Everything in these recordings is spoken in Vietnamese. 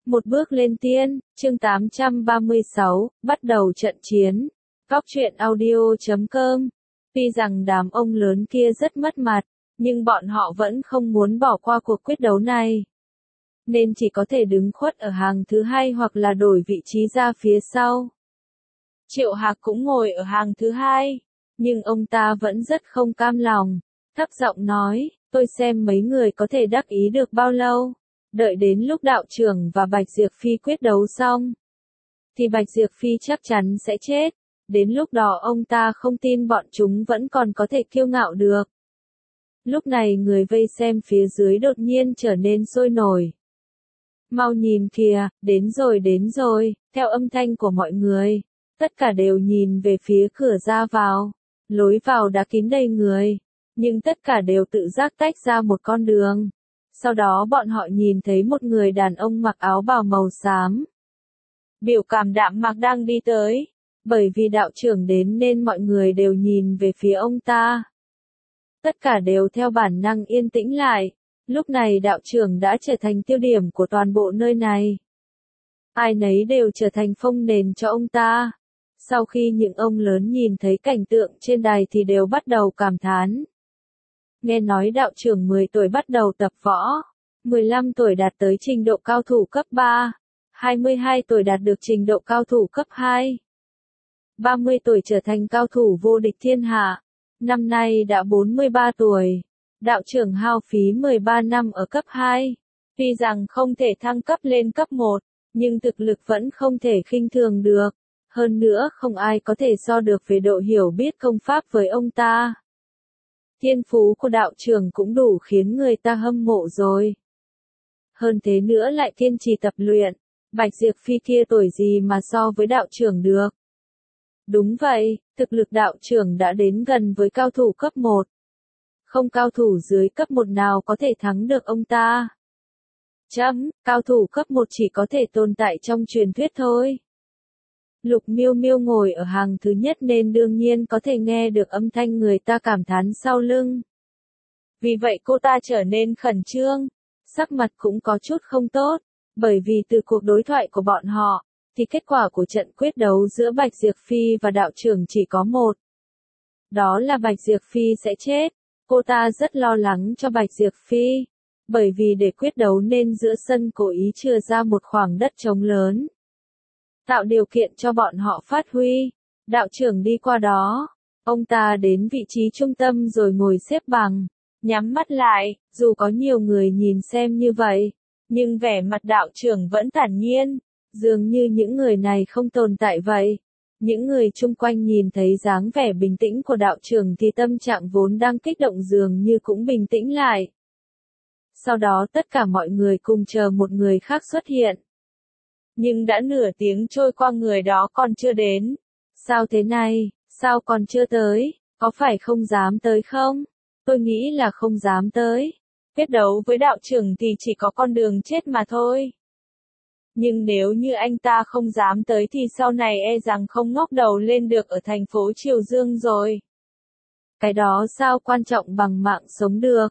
Một bước lên tiên, chương 836, bắt đầu trận chiến. Góc truyện audio.com. Tuy rằng đám ông lớn kia rất mất mặt, nhưng bọn họ vẫn không muốn bỏ qua cuộc quyết đấu này. Nên chỉ có thể đứng khuất ở hàng thứ hai hoặc là đổi vị trí ra phía sau. Triệu Hạc cũng ngồi ở hàng thứ hai, nhưng ông ta vẫn rất không cam lòng, thấp giọng nói, tôi xem mấy người có thể đắc ý được bao lâu. Đợi đến lúc đạo trưởng và Bạch Diệp Phi quyết đấu xong, thì Bạch Diệp Phi chắc chắn sẽ chết. Đến lúc đó ông ta không tin bọn chúng vẫn còn có thể kiêu ngạo được. Lúc này người vây xem phía dưới đột nhiên trở nên sôi nổi. Mau nhìn kìa, đến rồi, theo âm thanh của mọi người, tất cả đều nhìn về phía cửa ra vào. Lối vào đã kín đầy người, nhưng tất cả đều tự giác tách ra một con đường. Sau đó bọn họ nhìn thấy một người đàn ông mặc áo bào màu xám. Biểu cảm đạm mạc đang đi tới. Bởi vì đạo trưởng đến nên mọi người đều nhìn về phía ông ta. Tất cả đều theo bản năng yên tĩnh lại. Lúc này đạo trưởng đã trở thành tiêu điểm của toàn bộ nơi này. Ai nấy đều trở thành phông nền cho ông ta. Sau khi những ông lớn nhìn thấy cảnh tượng trên đài thì đều bắt đầu cảm thán. Nghe nói đạo trưởng 10 tuổi bắt đầu tập võ, 15 tuổi đạt tới trình độ cao thủ cấp 3, 22 tuổi đạt được trình độ cao thủ cấp 2, 30 tuổi trở thành cao thủ vô địch thiên hạ, năm nay đã 43 tuổi. Đạo trưởng hao phí 13 năm ở cấp 2, tuy rằng không thể thăng cấp lên cấp 1, nhưng thực lực vẫn không thể khinh thường được. Hơn nữa không ai có thể so được về độ hiểu biết công pháp với ông ta. Thiên phú của đạo trưởng cũng đủ khiến người ta hâm mộ rồi. Hơn thế nữa lại kiên trì tập luyện, Bạch Diệp Phi kia tuổi gì mà so với đạo trưởng được. Đúng vậy, thực lực đạo trưởng đã đến gần với cao thủ cấp 1. Không cao thủ dưới cấp 1 nào có thể thắng được ông ta. Cao thủ cấp 1 chỉ có thể tồn tại trong truyền thuyết thôi. Lục Miêu Miêu ngồi ở hàng thứ nhất nên đương nhiên có thể nghe được âm thanh người ta cảm thán sau lưng. Vì vậy cô ta trở nên khẩn trương, sắc mặt cũng có chút không tốt, bởi vì từ cuộc đối thoại của bọn họ, thì kết quả của trận quyết đấu giữa Bạch Diệp Phi và đạo trưởng chỉ có một. Đó là Bạch Diệp Phi sẽ chết. Cô ta rất lo lắng cho Bạch Diệp Phi, bởi vì để quyết đấu nên giữa sân cố ý chừa ra một khoảng đất trống lớn, tạo điều kiện cho bọn họ phát huy. Đạo trưởng đi qua đó, ông ta đến vị trí trung tâm rồi ngồi xếp bằng, nhắm mắt lại, dù có nhiều người nhìn xem như vậy, nhưng vẻ mặt đạo trưởng vẫn thản nhiên, dường như những người này không tồn tại vậy. Những người chung quanh nhìn thấy dáng vẻ bình tĩnh của đạo trưởng thì tâm trạng vốn đang kích động dường như cũng bình tĩnh lại. Sau đó tất cả mọi người cùng chờ một người khác xuất hiện. Nhưng đã nửa tiếng trôi qua người đó còn chưa đến. Sao thế này, sao còn chưa tới, có phải không dám tới không? Tôi nghĩ là không dám tới. Quyết đấu với đạo trưởng thì chỉ có con đường chết mà thôi. Nhưng nếu như anh ta không dám tới thì sau này e rằng không ngóc đầu lên được ở thành phố Triều Dương rồi. Cái đó sao quan trọng bằng mạng sống được?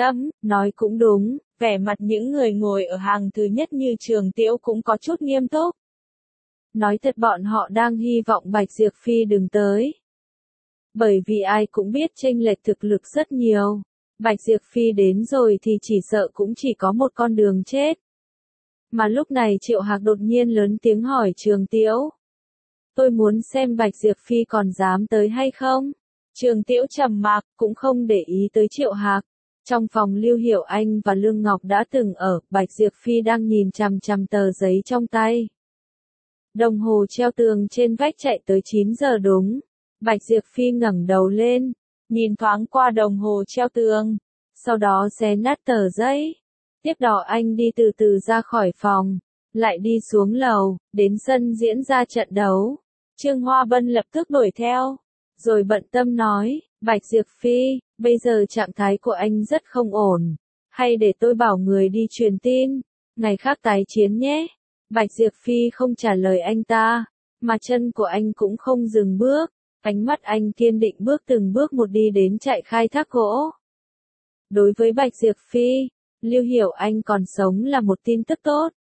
Nói cũng đúng, vẻ mặt những người ngồi ở hàng thứ nhất như Trường Tiễu cũng có chút nghiêm túc. Nói thật bọn họ đang hy vọng Bạch Diệp Phi đừng tới. Bởi vì ai cũng biết chênh lệch thực lực rất nhiều. Bạch Diệp Phi đến rồi thì chỉ sợ cũng chỉ có một con đường chết. Mà lúc này Triệu Hạc đột nhiên lớn tiếng hỏi Trường Tiễu. Tôi muốn xem Bạch Diệp Phi còn dám tới hay không? Trường Tiễu trầm mặc, cũng không để ý tới Triệu Hạc. Trong phòng Lưu Hiểu Anh và Lương Ngọc đã từng ở, Bạch Diệp Phi đang nhìn chằm chằm tờ giấy trong tay. Đồng hồ treo tường trên vách chạy tới 9 giờ đúng. Bạch Diệp Phi ngẩng đầu lên, nhìn thoáng qua đồng hồ treo tường, sau đó xé nát tờ giấy. Tiếp đó anh đi từ từ ra khỏi phòng, lại đi xuống lầu, đến sân diễn ra trận đấu. Trương Hoa Bân lập tức đuổi theo, rồi bận tâm nói, Bạch Diệp Phi, bây giờ trạng thái của anh rất không ổn, hay để tôi bảo người đi truyền tin, ngày khác tái chiến nhé. Bạch Diệp Phi không trả lời anh ta, mà chân của anh cũng không dừng bước, ánh mắt anh kiên định bước từng bước một đi đến trại khai thác gỗ. Đối với Bạch Diệp Phi, Lưu Hiểu Anh còn sống là một tin tức tốt,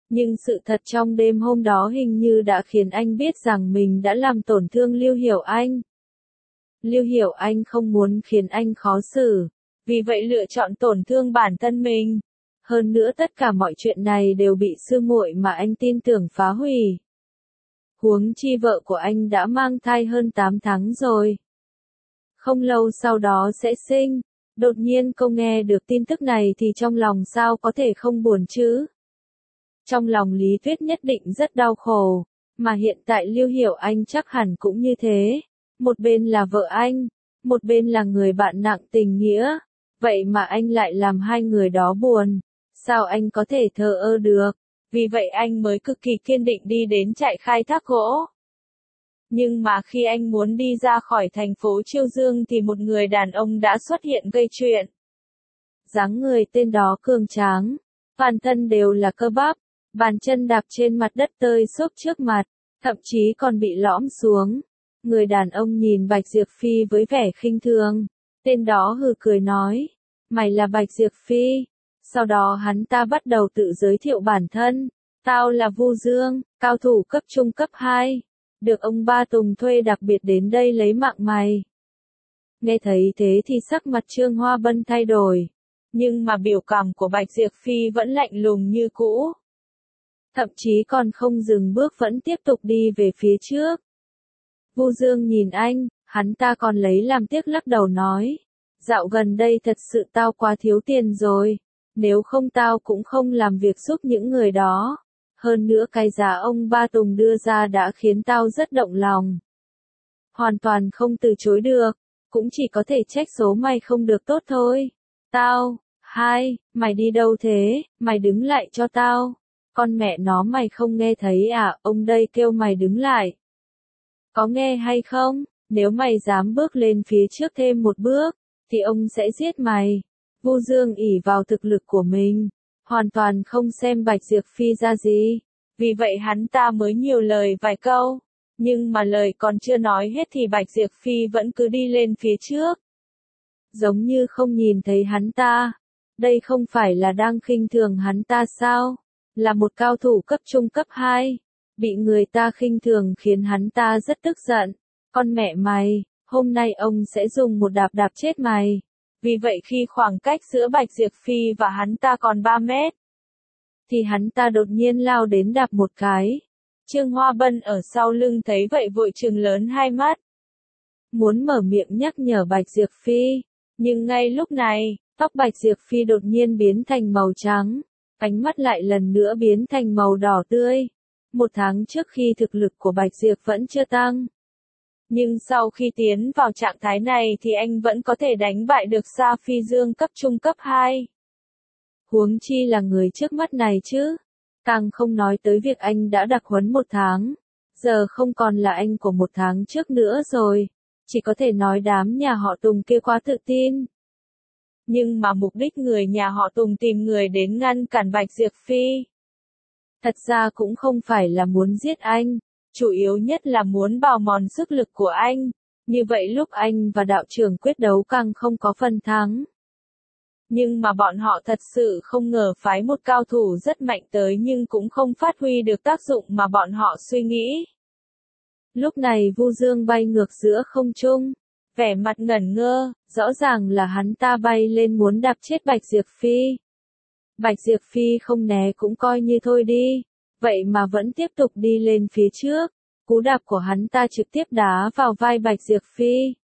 Nhưng sự thật trong đêm hôm đó hình như đã khiến anh biết rằng mình đã làm tổn thương Lưu Hiểu Anh. Lưu Hiểu Anh không muốn khiến anh khó xử, vì vậy lựa chọn tổn thương bản thân mình. Hơn nữa tất cả mọi chuyện này đều bị sư muội mà anh tin tưởng phá hủy. Huống chi vợ của anh đã mang thai hơn 8 tháng rồi. Không lâu sau đó sẽ sinh. Đột nhiên cô nghe được tin tức này thì trong lòng sao có thể không buồn chứ? Trong lòng Lý Tuyết nhất định rất đau khổ, mà hiện tại Lưu Hiểu Anh chắc hẳn cũng như thế. Một bên là vợ anh, một bên là người bạn nặng tình nghĩa. Vậy mà anh lại làm hai người đó buồn. Sao anh có thể thờ ơ được? Vì vậy anh mới cực kỳ kiên định đi đến trại khai thác gỗ. Nhưng mà khi anh muốn đi ra khỏi thành phố Chiêu Dương thì một người đàn ông đã xuất hiện gây chuyện. Dáng người tên đó cường tráng, toàn thân đều là cơ bắp, bàn chân đạp trên mặt đất tơi xốp trước mặt, thậm chí còn bị lõm xuống. Người đàn ông nhìn Bạch Diệp Phi với vẻ khinh thường. Tên đó hừ cười nói, mày là Bạch Diệp Phi. Sau đó hắn ta bắt đầu tự giới thiệu bản thân. Tao là Vu Dương, cao thủ cấp trung cấp 2. Được ông Ba Tùng thuê đặc biệt đến đây lấy mạng mày. Nghe thấy thế thì sắc mặt Trương Hoa Bân thay đổi. Nhưng mà biểu cảm của Bạch Diệp Phi vẫn lạnh lùng như cũ. Thậm chí còn không dừng bước vẫn tiếp tục đi về phía trước. Vu Dương nhìn anh, hắn ta còn lấy làm tiếc lắc đầu nói. Dạo gần đây thật sự tao quá thiếu tiền rồi. Nếu không tao cũng không làm việc giúp những người đó. Hơn nữa cái giá ông Ba Tùng đưa ra đã khiến tao rất động lòng. Hoàn toàn không từ chối được. Cũng chỉ có thể trách số mày không được tốt thôi. Mày đi đâu thế? Mày đứng lại cho tao. Con mẹ nó mày không nghe thấy à? Ông đây kêu mày đứng lại. Có nghe hay không? Nếu mày dám bước lên phía trước thêm một bước, thì ông sẽ giết mày. Vu Dương ỷ vào thực lực của mình, hoàn toàn không xem Bạch Diệp Phi ra gì. Vì vậy hắn ta mới nhiều lời vài câu. Nhưng mà lời còn chưa nói hết thì Bạch Diệp Phi vẫn cứ đi lên phía trước. Giống như không nhìn thấy hắn ta. Đây không phải là đang khinh thường hắn ta sao? Là một cao thủ cấp trung cấp 2. Bị người ta khinh thường khiến hắn ta rất tức giận. Con mẹ mày, hôm nay ông sẽ dùng một đạp đạp chết mày. Vì vậy khi khoảng cách giữa Bạch Diệp Phi và hắn ta còn 3 mét, thì hắn ta đột nhiên lao đến đạp một cái. Trương Hoa Bân ở sau lưng thấy vậy vội trừng lớn hai mắt. Muốn mở miệng nhắc nhở Bạch Diệp Phi, nhưng ngay lúc này, tóc Bạch Diệp Phi đột nhiên biến thành màu trắng, ánh mắt lại lần nữa biến thành màu đỏ tươi. Một tháng trước khi thực lực của Bạch Diệp vẫn chưa tăng. Nhưng sau khi tiến vào trạng thái này thì anh vẫn có thể đánh bại được Sa Phi Dương cấp trung cấp 2. Huống chi là người trước mắt này chứ. Càng không nói tới việc anh đã đặc huấn một tháng. Giờ không còn là anh của một tháng trước nữa rồi. Chỉ có thể nói đám nhà họ Tùng kia quá tự tin. Nhưng mà mục đích người nhà họ Tùng tìm người đến ngăn cản Bạch Diệp Phi. Thật ra cũng không phải là muốn giết anh. Chủ yếu nhất là muốn bào mòn sức lực của anh. Như vậy lúc anh và đạo trưởng quyết đấu càng không có phần thắng. Nhưng mà bọn họ thật sự không ngờ phái một cao thủ rất mạnh tới nhưng cũng không phát huy được tác dụng mà bọn họ suy nghĩ. Lúc này Vu Dương bay ngược giữa không trung, vẻ mặt ngẩn ngơ, rõ ràng là hắn ta bay lên muốn đạp chết Bạch Diệp Phi. Bạch Diệp Phi không né cũng coi như thôi đi, vậy mà vẫn tiếp tục đi lên phía trước, cú đạp của hắn ta trực tiếp đá vào vai Bạch Diệp Phi.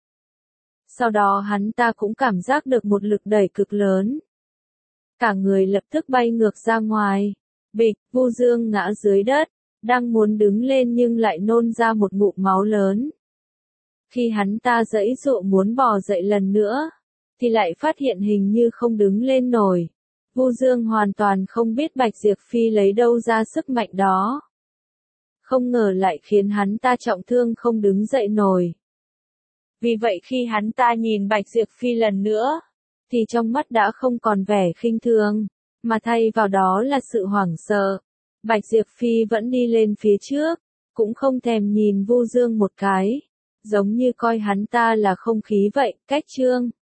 Sau đó hắn ta cũng cảm giác được một lực đẩy cực lớn. Cả người lập tức bay ngược ra ngoài. Bịch, Vu Dương ngã dưới đất, đang muốn đứng lên nhưng lại nôn ra một ngụm máu lớn. Khi hắn ta giãy giụa muốn bò dậy lần nữa, thì lại phát hiện hình như không đứng lên nổi. Vu Dương hoàn toàn không biết Bạch Diệp Phi lấy đâu ra sức mạnh đó. Không ngờ lại khiến hắn ta trọng thương không đứng dậy nổi. Vì vậy khi hắn ta nhìn Bạch Diệp Phi lần nữa, thì trong mắt đã không còn vẻ khinh thường, mà thay vào đó là sự hoảng sợ. Bạch Diệp Phi vẫn đi lên phía trước, cũng không thèm nhìn Vu Dương một cái, giống như coi hắn ta là không khí vậy. Cách chương